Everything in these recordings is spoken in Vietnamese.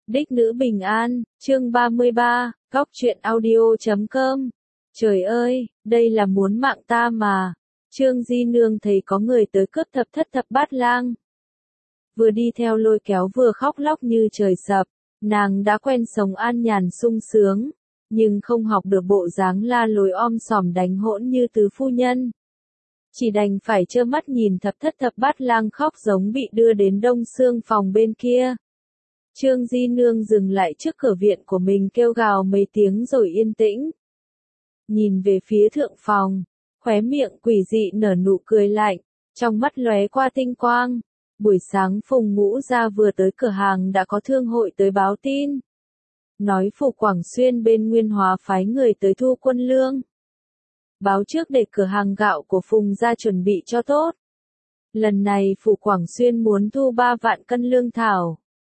Đích nữ bình an, chương 33, góc truyện audio.com. Trời ơi, đây là muốn mạng ta mà. Trương Di Nương thấy có người tới cướp thập thất thập bát lang. Vừa đi theo lôi kéo vừa khóc lóc như trời sập, nàng đã quen sống an nhàn sung sướng, nhưng không học được bộ dáng la lối sòm đánh hỗn như tứ phu nhân. Chỉ đành phải trơ mắt nhìn thập thất thập bát lang khóc giống bị đưa đến đông xương phòng bên kia. Trương Di Nương dừng lại trước cửa viện của mình kêu gào mấy tiếng rồi yên tĩnh. Nhìn về phía thượng phòng, khóe miệng quỷ dị nở nụ cười lạnh, trong mắt lóe qua tinh quang. Buổi sáng Phùng Ngũ Gia vừa tới cửa hàng đã có thương hội tới báo tin. Nói Phủ Quảng Xuyên bên Nguyên Hóa phái người tới thu quân lương. Báo trước để cửa hàng gạo của Phùng gia chuẩn bị cho tốt. Lần này Phủ Quảng Xuyên muốn thu 3 vạn cân lương thảo.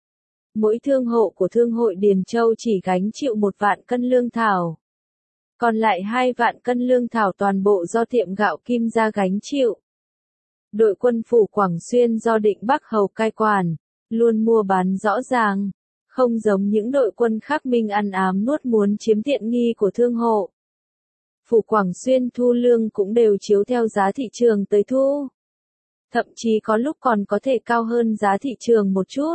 Mỗi thương hộ của Thương hội Điền Châu chỉ gánh chịu 1 vạn cân lương thảo. Còn lại 2 vạn cân lương thảo toàn bộ do tiệm gạo Kim gia gánh chịu. Đội quân Phủ Quảng Xuyên do Định Bắc Hầu cai quản, luôn mua bán rõ ràng, không giống những đội quân khác minh ăn ám nuốt muốn chiếm tiện nghi của thương hộ. Phủ Quảng Xuyên thu lương cũng đều chiếu theo giá thị trường tới thu. Thậm chí có lúc còn có thể cao hơn giá thị trường một chút.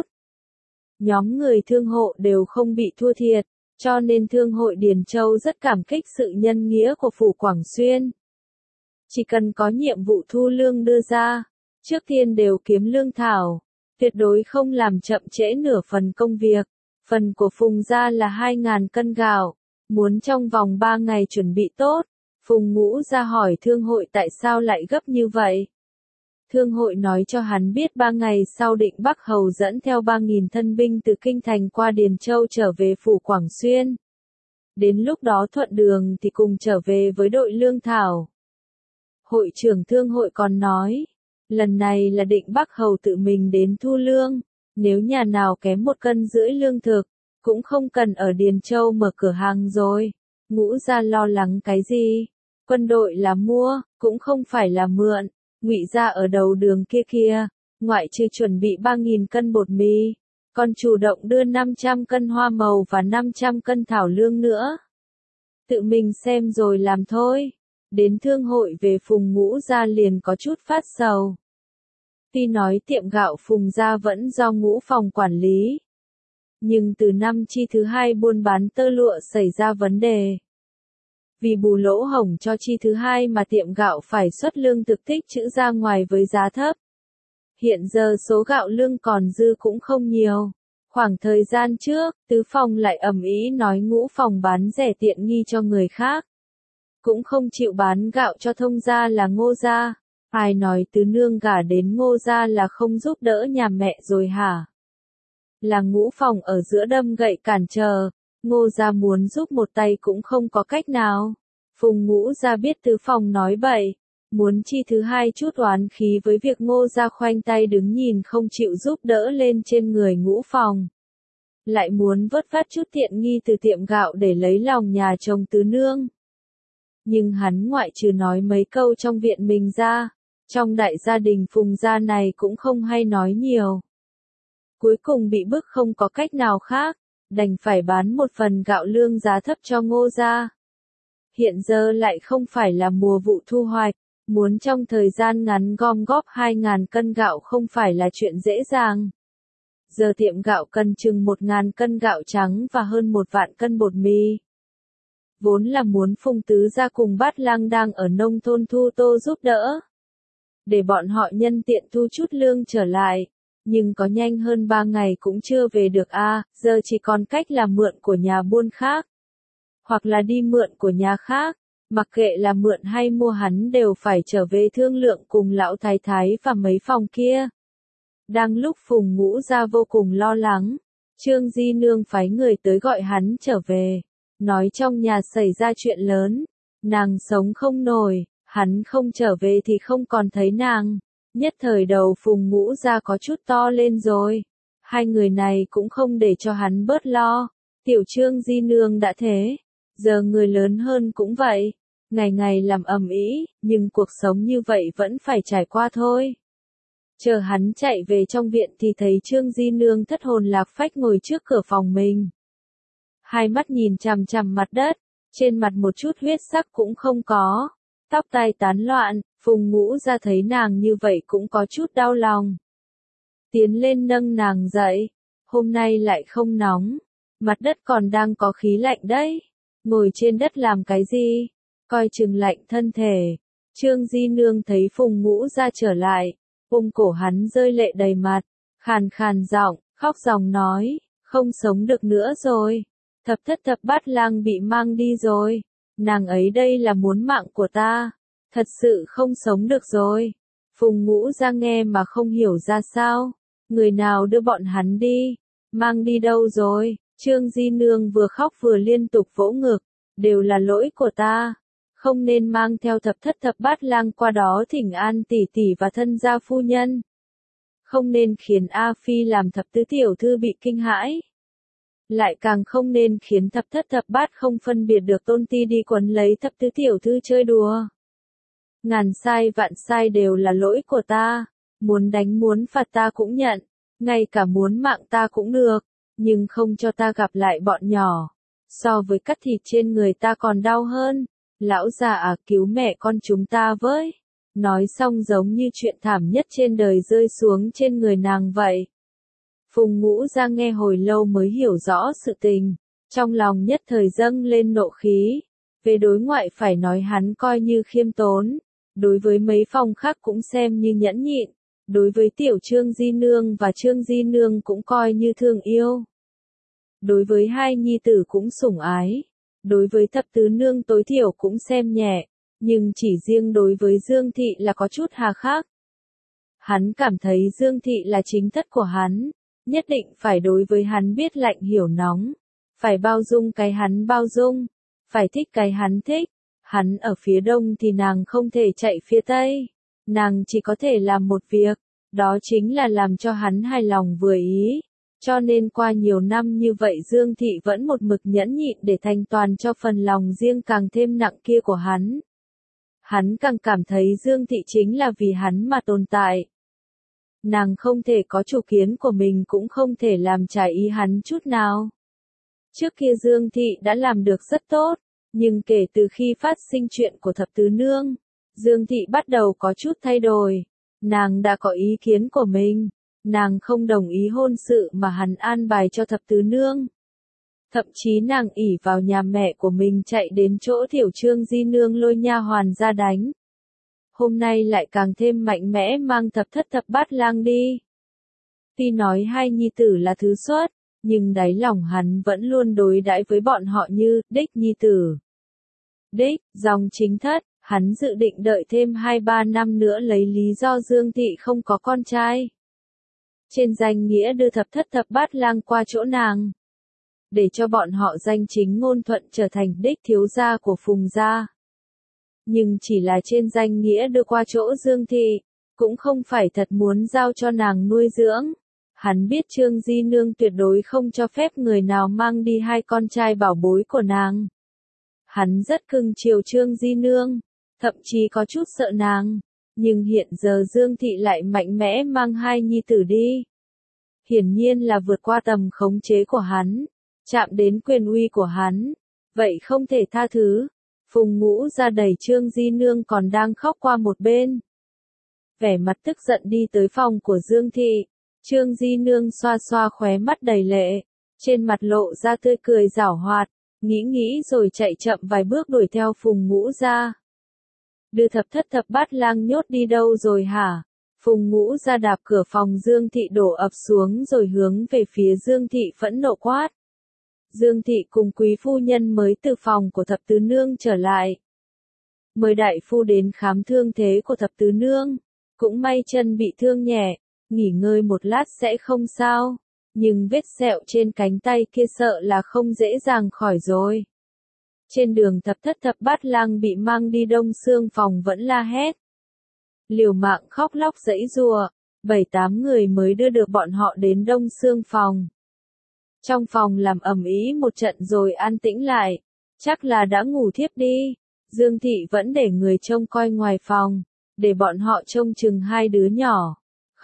Nhóm người thương hộ đều không bị thua thiệt, cho nên Thương hội Điền Châu rất cảm kích sự nhân nghĩa của Phủ Quảng Xuyên. Chỉ cần có nhiệm vụ thu lương đưa ra, trước tiên đều kiếm lương thảo, tuyệt đối không làm chậm trễ nửa phần công việc. Phần của Phùng gia là 2.000 cân gạo, muốn trong vòng 3 ngày chuẩn bị tốt. Phùng Ngũ Gia hỏi thương hội tại sao lại gấp như vậy. Thương hội nói cho hắn biết 3 ngày sau Định Bắc Hầu dẫn theo 3.000 thân binh từ Kinh Thành qua Điền Châu trở về Phủ Quảng Xuyên. Đến lúc đó thuận đường thì cùng trở về với đội lương thảo. Hội trưởng thương hội còn nói, lần này là Định Bắc Hầu tự mình đến thu lương, nếu nhà nào kém 1,5 cân lương thực, cũng không cần ở Điền Châu mở cửa hàng rồi. Ngũ Gia lo lắng cái gì? Quân đội là mua, cũng không phải là mượn. Ngụy gia ở đầu đường kia kia, ngoại trừ chuẩn bị 3.000 cân bột mì, còn chủ động đưa 500 cân hoa màu và 500 cân thảo lương nữa. Tự mình xem rồi làm thôi. Đến thương hội về Phùng Ngũ Gia liền có chút phát sầu. Tuy nói tiệm gạo Phùng gia vẫn do Ngũ phòng quản lý, nhưng từ năm chi thứ 2 buôn bán tơ lụa xảy ra vấn đề. Vì bù lỗ hổng cho chi thứ 2 mà tiệm gạo phải xuất lương thực tích trữ ra ngoài với giá thấp. Hiện giờ số gạo lương còn dư cũng không nhiều. Khoảng thời gian trước, Tứ phòng lại ầm ĩ nói Ngũ phòng bán rẻ tiện nghi cho người khác. Cũng không chịu bán gạo cho Thông gia là Ngô gia. Ai nói Tứ nương gả đến Ngô gia là không giúp đỡ nhà mẹ rồi hả? Là Ngũ phòng ở giữa đâm gậy cản trở. Ngô gia muốn giúp một tay cũng không có cách nào. Phùng Ngũ Gia biết Tứ phòng nói bậy, muốn chi thứ 2 chút oán khí với việc Ngô gia khoanh tay đứng nhìn không chịu giúp đỡ lên trên người Ngũ phòng. Lại muốn vớt vát chút tiện nghi từ tiệm gạo để lấy lòng nhà chồng Tứ nương. Nhưng hắn ngoại trừ nói mấy câu trong viện mình ra, trong đại gia đình Phùng gia này cũng không hay nói nhiều. Cuối cùng bị bức không có cách nào khác, đành phải bán một phần gạo lương giá thấp cho Ngô gia. Hiện giờ lại không phải là mùa vụ thu hoạch, muốn trong thời gian ngắn gom góp 2.000 cân gạo không phải là chuyện dễ dàng. Giờ tiệm gạo cần chừng 1.000 cân gạo trắng và hơn 1 vạn cân bột mì. Vốn là muốn Phùng Tứ gia cùng Bát Lang đang ở nông thôn thu tô giúp đỡ, để bọn họ nhân tiện thu chút lương trở lại. Nhưng có nhanh hơn 3 ngày cũng chưa về được giờ chỉ còn cách là mượn của nhà buôn khác. Hoặc là đi mượn của nhà khác, mặc kệ là mượn hay mua hắn đều phải trở về thương lượng cùng lão thái thái và mấy phòng kia. Đang lúc Phùng Ngũ Gia vô cùng lo lắng, Trương Di Nương phái người tới gọi hắn trở về, nói trong nhà xảy ra chuyện lớn, nàng sống không nổi, hắn không trở về thì không còn thấy nàng. Nhất thời đầu Phùng Ngũ Gia có chút to lên rồi. Hai người này cũng không để cho hắn bớt lo. Tiểu Trương Di Nương đã thế, giờ người lớn hơn cũng vậy. Ngày ngày làm ầm ĩ, nhưng cuộc sống như vậy vẫn phải trải qua thôi. Chờ hắn chạy về trong viện thì thấy Trương Di Nương thất hồn lạc phách ngồi trước cửa phòng mình. Hai mắt nhìn chằm chằm mặt đất, trên mặt một chút huyết sắc cũng không có, tóc tai tán loạn, Phùng Ngũ ra thấy nàng như vậy cũng có chút đau lòng. Tiến lên nâng nàng dậy, hôm nay lại không nóng, mặt đất còn đang có khí lạnh đấy, ngồi trên đất làm cái gì, coi chừng lạnh thân thể. Trương Di Nương thấy Phùng Ngũ ra trở lại, ôm cổ hắn rơi lệ đầy mặt, khàn khàn giọng, khóc ròng nói, không sống được nữa rồi, thập thất thập bát lang bị mang đi rồi, nàng ấy đây là muốn mạng của ta, thật sự không sống được rồi. Phùng Ngũ ra nghe mà không hiểu ra sao, người nào đưa bọn hắn đi, mang đi đâu rồi, Trương Di Nương vừa khóc vừa liên tục vỗ ngực, đều là lỗi của ta. Không nên mang theo thập thất thập bát lang qua đó thỉnh an tỷ tỷ và thân gia phu nhân. Không nên khiến A Phi làm thập tứ tiểu thư bị kinh hãi. Lại càng không nên khiến thập thất thập bát không phân biệt được tôn ti đi quấn lấy thập tứ tiểu thư chơi đùa. Ngàn sai vạn sai đều là lỗi của ta, muốn đánh muốn phạt ta cũng nhận, ngay cả muốn mạng ta cũng được, nhưng không cho ta gặp lại bọn nhỏ. So với cắt thịt trên người ta còn đau hơn. Lão già à, cứu mẹ con chúng ta với. Nói xong giống như chuyện thảm nhất trên đời rơi xuống trên người nàng vậy. Phùng Ngũ ra nghe hồi lâu mới hiểu rõ sự tình, trong lòng nhất thời dâng lên nộ khí. Về đối ngoại phải nói hắn coi như khiêm tốn, đối với mấy phòng khác cũng xem như nhẫn nhịn, đối với tiểu Trương Di Nương và Trương Di Nương cũng coi như thương yêu. Đối với hai nhi tử cũng sủng ái. Đối với thập tứ nương tối thiểu cũng xem nhẹ, nhưng chỉ riêng đối với Dương Thị là có chút hà khắc. Hắn cảm thấy Dương Thị là chính thất của hắn, nhất định phải đối với hắn biết lạnh hiểu nóng, phải bao dung cái hắn bao dung, phải thích cái hắn thích. Hắn ở phía đông thì nàng không thể chạy phía tây, nàng chỉ có thể làm một việc, đó chính là làm cho hắn hài lòng vừa ý. Cho nên qua nhiều năm như vậy Dương Thị vẫn một mực nhẫn nhịn để thành toàn cho phần lòng riêng càng thêm nặng kia của hắn. Hắn càng cảm thấy Dương Thị chính là vì hắn mà tồn tại. Nàng không thể có chủ kiến của mình cũng không thể làm trái ý hắn chút nào. Trước kia Dương Thị đã làm được rất tốt, nhưng kể từ khi phát sinh chuyện của thập tứ nương, Dương Thị bắt đầu có chút thay đổi. Nàng đã có ý kiến của mình. Nàng không đồng ý hôn sự mà hắn an bài cho thập tứ nương. Thậm chí nàng ỷ vào nhà mẹ của mình chạy đến chỗ tiểu Trương Di Nương lôi nha hoàn ra đánh. Hôm nay lại càng thêm mạnh mẽ mang thập thất thập bát lang đi. Tuy nói hai nhi tử là thứ xuất, nhưng đáy lòng hắn vẫn luôn đối đãi với bọn họ như đích nhi tử. Đích, dòng chính thất, hắn dự định đợi thêm 2-3 năm nữa lấy lý do Dương Thị không có con trai. Trên danh nghĩa đưa thập thất thập bát lang qua chỗ nàng, để cho bọn họ danh chính ngôn thuận trở thành đích thiếu gia của Phùng gia. Nhưng chỉ là trên danh nghĩa đưa qua chỗ Dương Thị, cũng không phải thật muốn giao cho nàng nuôi dưỡng. Hắn biết Trương Di Nương tuyệt đối không cho phép người nào mang đi hai con trai bảo bối của nàng. Hắn rất cưng chiều Trương Di Nương, thậm chí có chút sợ nàng. Nhưng hiện giờ Dương Thị lại mạnh mẽ mang hai nhi tử đi. Hiển nhiên là vượt qua tầm khống chế của hắn, chạm đến quyền uy của hắn, vậy không thể tha thứ. Phùng Ngũ ra đẩy Trương Di Nương còn đang khóc qua một bên. Vẻ mặt tức giận đi tới phòng của Dương Thị, Trương Di Nương xoa xoa khóe mắt đầy lệ, trên mặt lộ ra tươi cười giảo hoạt, nghĩ rồi chạy chậm vài bước đuổi theo Phùng Ngũ ra. Đưa thập thất thập bát lang nhốt đi đâu rồi hả? Phùng Ngũ ra đạp cửa phòng Dương Thị đổ ập xuống rồi hướng về phía Dương Thị phẫn nộ quát. Dương Thị cùng quý phu nhân mới từ phòng của thập tứ nương trở lại. Mời đại phu đến khám thương thế của thập tứ nương. Cũng may chân bị thương nhẹ, nghỉ ngơi một lát sẽ không sao. Nhưng vết sẹo trên cánh tay kia sợ là không dễ dàng khỏi rồi. Trên đường thập thất thập bát lang bị mang đi Đông Xương phòng vẫn la hét. Liều mạng khóc lóc giãy giụa, 7-8 người mới đưa được bọn họ đến Đông Xương phòng. Trong phòng làm ầm ĩ một trận rồi an tĩnh lại, chắc là đã ngủ thiếp đi. Dương Thị vẫn để người trông coi ngoài phòng, để bọn họ trông chừng hai đứa nhỏ.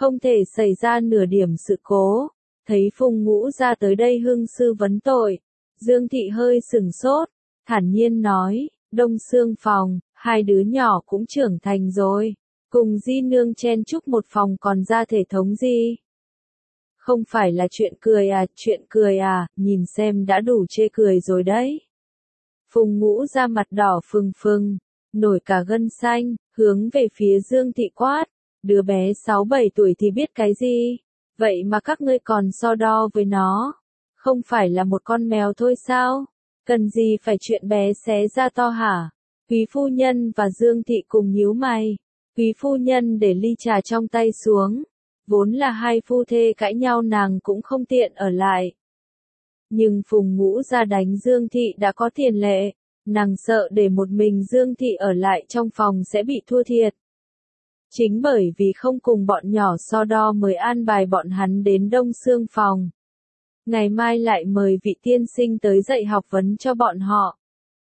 không thể xảy ra nửa điểm sự cố. Thấy Phùng Ngũ ra tới đây hương sư vấn tội, Dương Thị hơi sửng sốt, thản nhiên nói, Đông Xương phòng, hai đứa nhỏ cũng trưởng thành rồi, cùng Di Nương chen chúc một phòng còn ra thể thống gì? Không phải là chuyện cười à, nhìn xem đã đủ chê cười rồi đấy. Phùng Ngũ ra mặt đỏ phừng phừng, nổi cả gân xanh, hướng về phía Dương Thị quát, đứa bé 6-7 tuổi thì biết cái gì, vậy mà các ngươi còn so đo với nó, không phải là một con mèo thôi sao, cần gì phải chuyện bé xé ra to hả? Quý phu nhân và Dương Thị cùng nhíu mày, quý phu nhân để ly trà trong tay xuống, vốn là hai phu thê cãi nhau nàng cũng không tiện ở lại. Nhưng Phùng Ngũ ra đánh Dương Thị đã có tiền lệ, nàng sợ để một mình Dương Thị ở lại trong phòng sẽ bị thua thiệt. Chính bởi vì không cùng bọn nhỏ so đo mới an bài bọn hắn đến Đông Xương phòng. Ngày mai lại mời vị tiên sinh tới dạy học vấn cho bọn họ.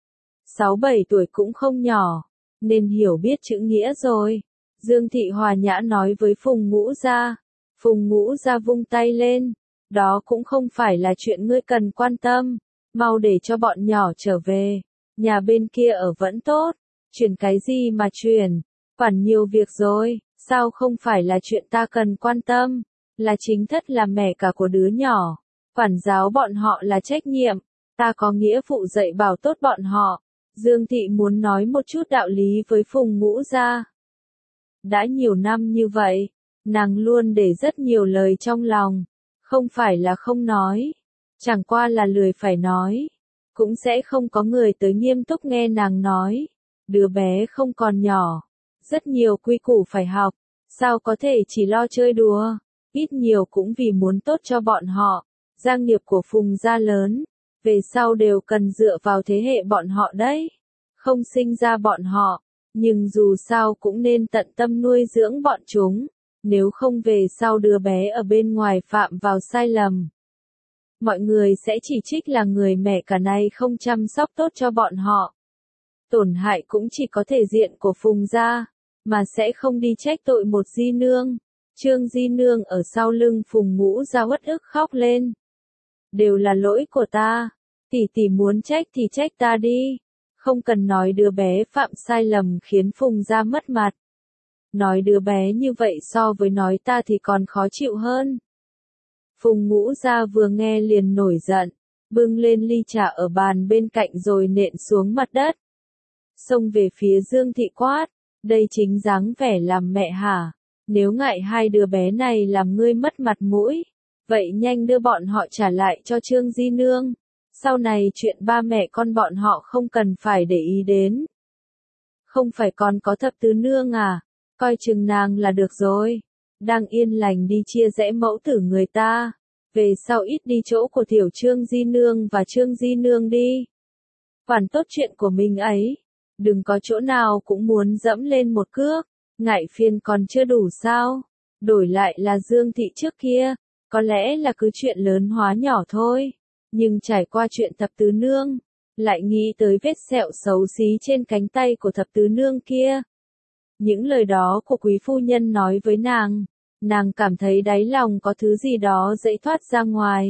6-7 tuổi cũng không nhỏ, nên hiểu biết chữ nghĩa rồi. Dương Thị hòa nhã nói với Phùng Ngũ ra. Phùng Ngũ ra vung tay lên. Đó cũng không phải là chuyện ngươi cần quan tâm. Mau để cho bọn nhỏ trở về. Nhà bên kia ở vẫn tốt. Chuyển cái gì mà chuyển. Quản nhiều việc rồi. Sao không phải là chuyện ta cần quan tâm. Là chính thất là mẹ cả của đứa nhỏ. Quản giáo bọn họ là trách nhiệm. Ta có nghĩa vụ dạy bảo tốt bọn họ. Dương Thị muốn nói một chút đạo lý với Phùng Ngũ ra. Đã nhiều năm như vậy, nàng luôn để rất nhiều lời trong lòng, không phải là không nói, chẳng qua là lười phải nói, cũng sẽ không có người tới nghiêm túc nghe nàng nói, đứa bé không còn nhỏ, rất nhiều quy củ phải học, sao có thể chỉ lo chơi đùa, ít nhiều cũng vì muốn tốt cho bọn họ, gia nghiệp của Phùng gia lớn, về sau đều cần dựa vào thế hệ bọn họ đấy, không sinh ra bọn họ. Nhưng dù sao cũng nên tận tâm nuôi dưỡng bọn chúng, nếu không về sau đứa bé ở bên ngoài phạm vào sai lầm. Mọi người sẽ chỉ trích là người mẹ cả này không chăm sóc tốt cho bọn họ. Tổn hại cũng chỉ có thể diện của Phùng gia, mà sẽ không đi trách tội một Di Nương. Trương Di Nương ở sau lưng Phùng Ngũ ra uất ức khóc lên. Đều là lỗi của ta, tỷ muốn trách thì trách ta đi. Không cần nói đứa bé phạm sai lầm khiến Phùng gia mất mặt. Nói đứa bé như vậy so với nói ta thì còn khó chịu hơn. Phùng Ngũ gia vừa nghe liền nổi giận, bưng lên ly trà ở bàn bên cạnh rồi nện xuống mặt đất. Xông về phía Dương Thị quát, đây chính dáng vẻ làm mẹ hả? Nếu ngại hai đứa bé này làm ngươi mất mặt mũi, vậy nhanh đưa bọn họ trả lại cho Trương Di Nương. Sau này chuyện ba mẹ con bọn họ không cần phải để ý đến. Không phải còn có thập tứ nương à, coi chừng nàng là được rồi. Đang yên lành đi chia rẽ mẫu tử người ta. Về sau ít đi chỗ của tiểu Trương Di Nương và Trương Di Nương đi. Quản tốt chuyện của mình ấy. Đừng có chỗ nào cũng muốn dẫm lên một cước. Ngại phiền còn chưa đủ sao. Đổi lại là Dương Thị trước kia. Có lẽ là cứ chuyện lớn hóa nhỏ thôi. Nhưng trải qua chuyện thập tứ nương, lại nghĩ tới vết sẹo xấu xí trên cánh tay của thập tứ nương kia. Những lời đó của quý phu nhân nói với nàng cảm thấy đáy lòng có thứ gì đó dậy thoát ra ngoài.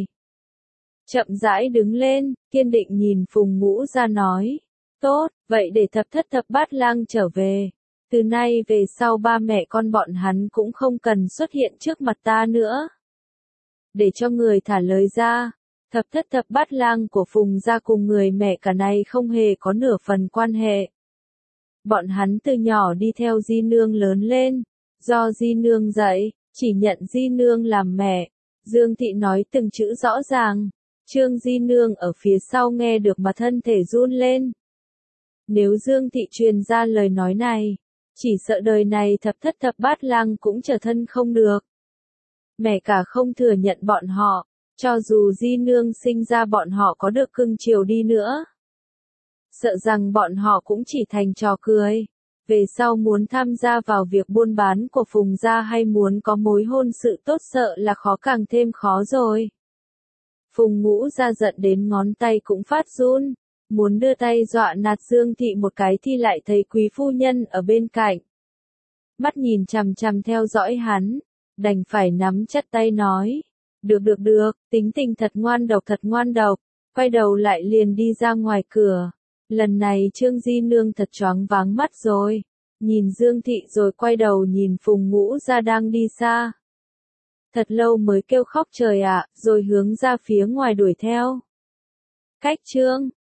Chậm rãi đứng lên, kiên định nhìn Phùng Ngũ ra nói, tốt, vậy để thập thất thập bát lang trở về. Từ nay về sau ba mẹ con bọn hắn cũng không cần xuất hiện trước mặt ta nữa. Để cho người thả lời ra. Thập thất thập bát lang của Phùng gia cùng người mẹ cả này không hề có nửa phần quan hệ. Bọn hắn từ nhỏ đi theo Di Nương lớn lên, do Di Nương dạy, chỉ nhận Di Nương làm mẹ. Dương Thị nói từng chữ rõ ràng, Trương Di Nương ở phía sau nghe được mà thân thể run lên. Nếu Dương Thị truyền ra lời nói này, chỉ sợ đời này thập thất thập bát lang cũng trở thân không được. Mẹ cả không thừa nhận bọn họ. Cho dù Di Nương sinh ra bọn họ có được cưng chiều đi nữa. Sợ rằng bọn họ cũng chỉ thành trò cười. Về sau muốn tham gia vào việc buôn bán của Phùng gia hay muốn có mối hôn sự tốt sợ là khó càng thêm khó rồi. Phùng Ngũ ra giận đến ngón tay cũng phát run. Muốn đưa tay dọa nạt Dương Thị một cái thì lại thấy quý phu nhân ở bên cạnh. Mắt nhìn chằm chằm theo dõi hắn. Đành phải nắm chặt tay nói. Được, tính tình thật ngoan độc. Quay đầu lại liền đi ra ngoài cửa. Lần này Trương Di Nương thật choáng váng mắt rồi. Nhìn Dương Thị rồi quay đầu nhìn Phùng Ngũ Gia đang đi xa. Thật lâu mới kêu khóc trời ạ, rồi hướng ra phía ngoài đuổi theo. Cách Trương